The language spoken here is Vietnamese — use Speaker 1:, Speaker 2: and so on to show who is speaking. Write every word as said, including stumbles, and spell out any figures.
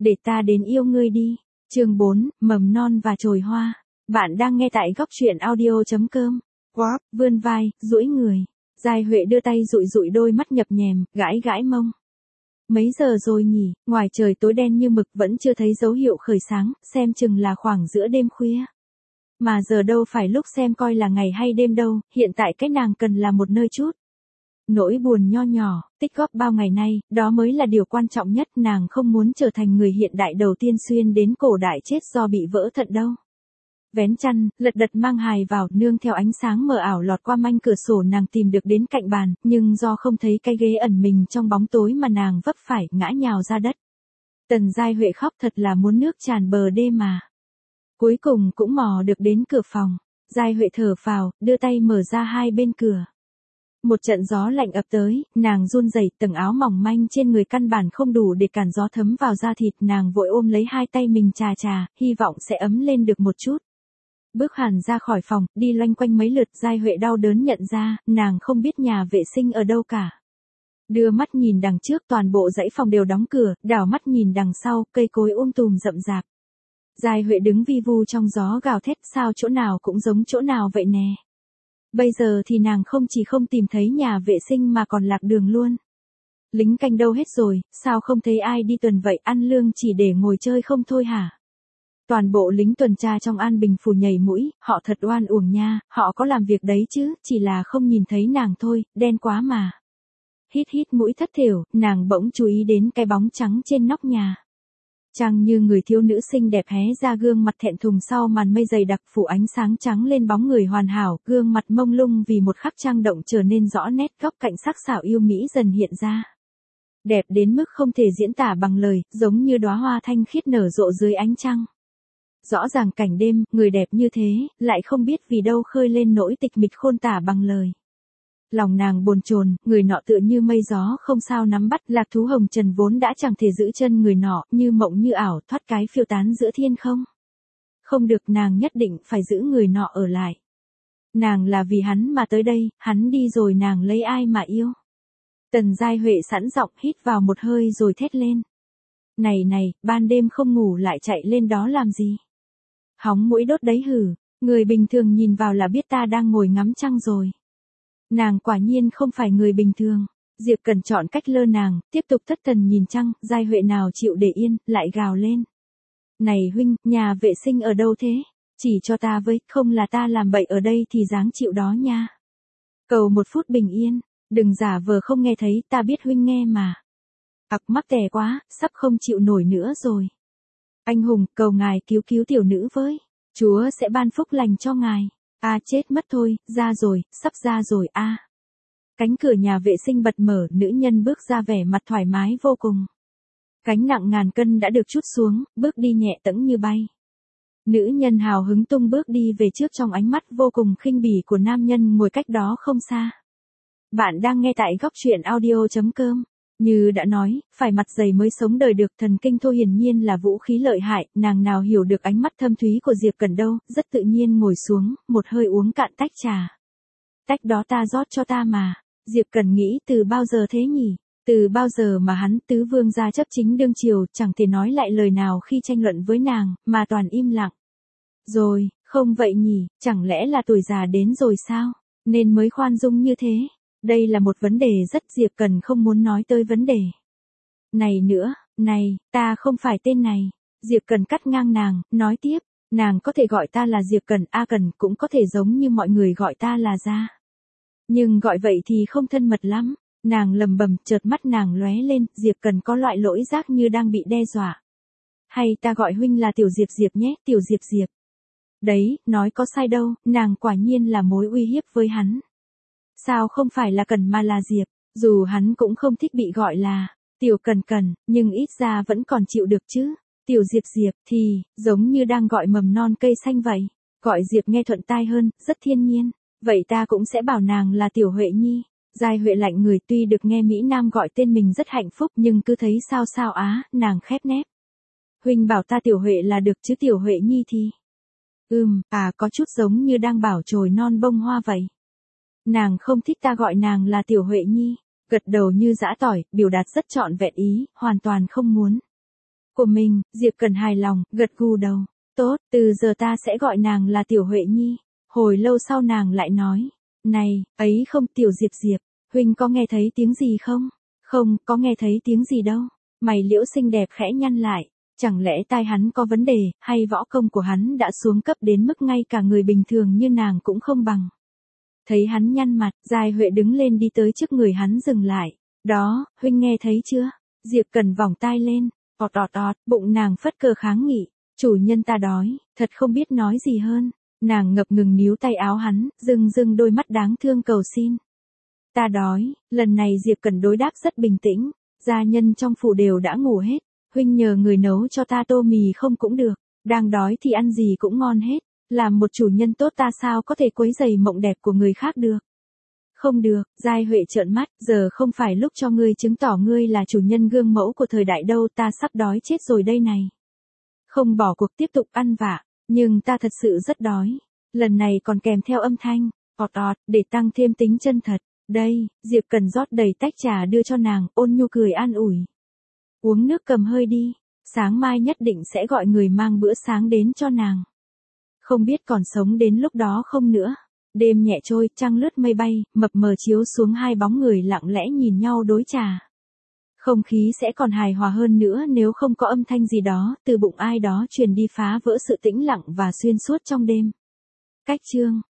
Speaker 1: để ta đến yêu ngươi đi. Chương bốn, mầm non và chồi hoa. Bạn đang nghe tại góc truyện audio chấm com. Quáp, vươn vai, duỗi người. Giai Huệ đưa tay dụi dụi đôi mắt nhập nhèm, gãi gãi mông. Mấy giờ rồi nhỉ, ngoài trời tối đen như mực vẫn chưa thấy dấu hiệu khởi sáng, xem chừng là khoảng giữa đêm khuya. Mà giờ đâu phải lúc xem coi là ngày hay đêm đâu, hiện tại cái nàng cần là một nơi chút. Nỗi buồn nho nhỏ, tích góp bao ngày nay, đó mới là điều quan trọng nhất, nàng không muốn trở thành người hiện đại đầu tiên xuyên đến cổ đại chết do bị vỡ thận đâu. Vén chăn, lật đật mang hài vào, nương theo ánh sáng mờ ảo lọt qua manh cửa sổ nàng tìm được đến cạnh bàn, nhưng do không thấy cái ghế ẩn mình trong bóng tối mà nàng vấp phải, ngã nhào ra đất. Tần Giai Huệ khóc thật là muốn nước tràn bờ đê mà. Cuối cùng cũng mò được đến cửa phòng, Giai Huệ thở phào, đưa tay mở ra hai bên cửa. Một trận gió lạnh ập tới, nàng run rẩy, tầng áo mỏng manh trên người căn bản không đủ để cản gió thấm vào da thịt, nàng vội ôm lấy hai tay mình chà chà, hy vọng sẽ ấm lên được một chút. Bước hẳn ra khỏi phòng, đi loanh quanh mấy lượt, Giai Huệ đau đớn nhận ra, nàng không biết nhà vệ sinh ở đâu cả. Đưa mắt nhìn đằng trước, toàn bộ dãy phòng đều đóng cửa, đảo mắt nhìn đằng sau, cây cối um tùm rậm rạp. Giai Huệ đứng vi vu trong gió gào thét, sao chỗ nào cũng giống chỗ nào vậy nè. Bây giờ thì nàng không chỉ không tìm thấy nhà vệ sinh mà còn lạc đường luôn. Lính canh đâu hết rồi, sao không thấy ai đi tuần vậy, ăn lương chỉ để ngồi chơi không thôi hả? Toàn bộ lính tuần tra trong An Bình phủ nhảy mũi, họ thật oan uổng nha, họ có làm việc đấy chứ, chỉ là không nhìn thấy nàng thôi, đen quá mà. Hít hít mũi thất thểu, nàng bỗng chú ý đến cái bóng trắng trên nóc nhà. Chàng như người thiếu nữ xinh đẹp hé ra gương mặt thẹn thùng sau màn mây dày đặc phủ ánh sáng trắng lên bóng người hoàn hảo, gương mặt mông lung vì một khắc trang động trở nên rõ nét, góc cạnh sắc sảo yêu mỹ dần hiện ra. Đẹp đến mức không thể diễn tả bằng lời, giống như đóa hoa thanh khiết nở rộ dưới ánh trăng. Rõ ràng cảnh đêm, người đẹp như thế, lại không biết vì đâu khơi lên nỗi tịch mịch khôn tả bằng lời. Lòng nàng bồn chồn, người nọ tựa như mây gió không sao nắm bắt, lạc thú hồng trần vốn đã chẳng thể giữ chân người nọ, như mộng như ảo, thoát cái phiêu tán giữa thiên không. Không được, nàng nhất định phải giữ người nọ ở lại. Nàng là vì hắn mà tới đây, hắn đi rồi nàng lấy ai mà yêu. Tần Giai Huệ sẵn giọng hít vào một hơi rồi thét lên. Này này, ban đêm không ngủ lại chạy lên đó làm gì? Hóng mũi đốt đấy hử, người bình thường nhìn vào là biết ta đang ngồi ngắm trăng rồi. Nàng quả nhiên không phải người bình thường. Diệp Cần chọn cách lơ nàng, tiếp tục thất thần nhìn trăng, Giai Huệ nào chịu để yên, lại gào lên. Này huynh, nhà vệ sinh ở đâu thế? Chỉ cho ta với, không là ta làm bậy ở đây thì dáng chịu đó nha. Cầu một phút bình yên, đừng giả vờ không nghe thấy, ta biết huynh nghe mà. Ặc mắc tè quá, sắp không chịu nổi nữa rồi. Anh hùng, cầu ngài cứu cứu tiểu nữ với. Chúa sẽ ban phúc lành cho ngài. A à, chết mất thôi, ra rồi, sắp ra rồi a. À. Cánh cửa nhà vệ sinh bật mở, nữ nhân bước ra vẻ mặt thoải mái vô cùng. Gánh nặng ngàn cân đã được trút xuống, bước đi nhẹ tẫng như bay. Nữ nhân hào hứng tung bước đi về trước trong ánh mắt vô cùng khinh bỉ của nam nhân ngồi cách đó không xa. Bạn đang nghe tại góc truyện audio chấm com. Như đã nói, phải mặt dày mới sống đời được, thần kinh thô hiển nhiên là vũ khí lợi hại, nàng nào hiểu được ánh mắt thâm thúy của Diệp Cần đâu, rất tự nhiên ngồi xuống, một hơi uống cạn tách trà. Tách đó ta rót cho ta mà. Diệp Cần nghĩ từ bao giờ thế nhỉ? Từ bao giờ mà hắn tứ vương gia chấp chính đương triều, chẳng thể nói lại lời nào khi tranh luận với nàng, mà toàn im lặng. Rồi, không vậy nhỉ, chẳng lẽ là tuổi già đến rồi sao? Nên mới khoan dung như thế. Đây là một vấn đề rất Diệp Cần không muốn nói tới vấn đề. Này nữa, này, ta không phải tên này. Diệp Cần cắt ngang nàng, nói tiếp, nàng có thể gọi ta là Diệp Cần, A Cần cũng có thể giống như mọi người gọi ta là Gia. Nhưng gọi vậy thì không thân mật lắm. Nàng lầm bầm, chợt mắt nàng lóe lên, Diệp Cần có loại lỗi giác như đang bị đe dọa. Hay ta gọi huynh là Tiểu Diệp Diệp nhé, Tiểu Diệp Diệp. Đấy, nói có sai đâu, nàng quả nhiên là mối uy hiếp với hắn. Sao không phải là Cần mà là Diệp, dù hắn cũng không thích bị gọi là Tiểu Cần Cần, nhưng ít ra vẫn còn chịu được chứ. Tiểu Diệp Diệp thì, giống như đang gọi mầm non cây xanh vậy. Gọi Diệp nghe thuận tai hơn, rất thiên nhiên. Vậy ta cũng sẽ bảo nàng là Tiểu Huệ Nhi. Giai Huệ lạnh người, tuy được nghe Mỹ Nam gọi tên mình rất hạnh phúc nhưng cứ thấy sao sao á, nàng khép nép. Huynh bảo ta Tiểu Huệ là được chứ Tiểu Huệ Nhi thì. Ừm, à có chút giống như đang bảo chồi non bông hoa vậy. Nàng không thích ta gọi nàng là Tiểu Huệ Nhi, gật đầu như giã tỏi, biểu đạt rất trọn vẹn ý, hoàn toàn không muốn. của mình, Diệp Cẩn hài lòng, gật gù đầu. Tốt, từ giờ ta sẽ gọi nàng là Tiểu Huệ Nhi. Hồi lâu sau nàng lại nói. Này, ấy không Tiểu Diệp Diệp, huynh có nghe thấy tiếng gì không? Không, có nghe thấy tiếng gì đâu. Mày Liễu xinh đẹp khẽ nhăn lại. Chẳng lẽ tai hắn có vấn đề, hay võ công của hắn đã xuống cấp đến mức ngay cả người bình thường như nàng cũng không bằng. Thấy hắn nhăn mặt, Giai Huệ đứng lên đi tới trước người hắn dừng lại. Đó, huynh nghe thấy chưa? Diệp Cẩn vòng tai lên, ọt ọt ọt, bụng nàng phất cờ kháng nghị. Chủ nhân ta đói, thật không biết nói gì hơn. Nàng ngập ngừng níu tay áo hắn, rưng rưng đôi mắt đáng thương cầu xin. Ta đói, lần này Diệp Cẩn đối đáp rất bình tĩnh. Gia nhân trong phủ đều đã ngủ hết. Huynh nhờ người nấu cho ta tô mì không cũng được. Đang đói thì ăn gì cũng ngon hết. Làm một chủ nhân tốt ta sao có thể quấy rầy mộng đẹp của người khác được. Không được, Giai Huệ trợn mắt, giờ không phải lúc cho ngươi chứng tỏ ngươi là chủ nhân gương mẫu của thời đại đâu, ta sắp đói chết rồi đây này. Không bỏ cuộc tiếp tục ăn vạ, nhưng ta thật sự rất đói. Lần này còn kèm theo âm thanh, ọt ọt, để tăng thêm tính chân thật. Đây, Diệp Cẩn rót đầy tách trà đưa cho nàng, ôn nhu cười an ủi. Uống nước cầm hơi đi, sáng mai nhất định sẽ gọi người mang bữa sáng đến cho nàng. Không biết còn sống đến lúc đó không nữa. Đêm nhẹ trôi, trăng lướt mây bay, mập mờ chiếu xuống hai bóng người lặng lẽ nhìn nhau đối trà. Không khí sẽ còn hài hòa hơn nữa nếu không có âm thanh gì đó từ bụng ai đó truyền đi phá vỡ sự tĩnh lặng và xuyên suốt trong đêm. Cách chương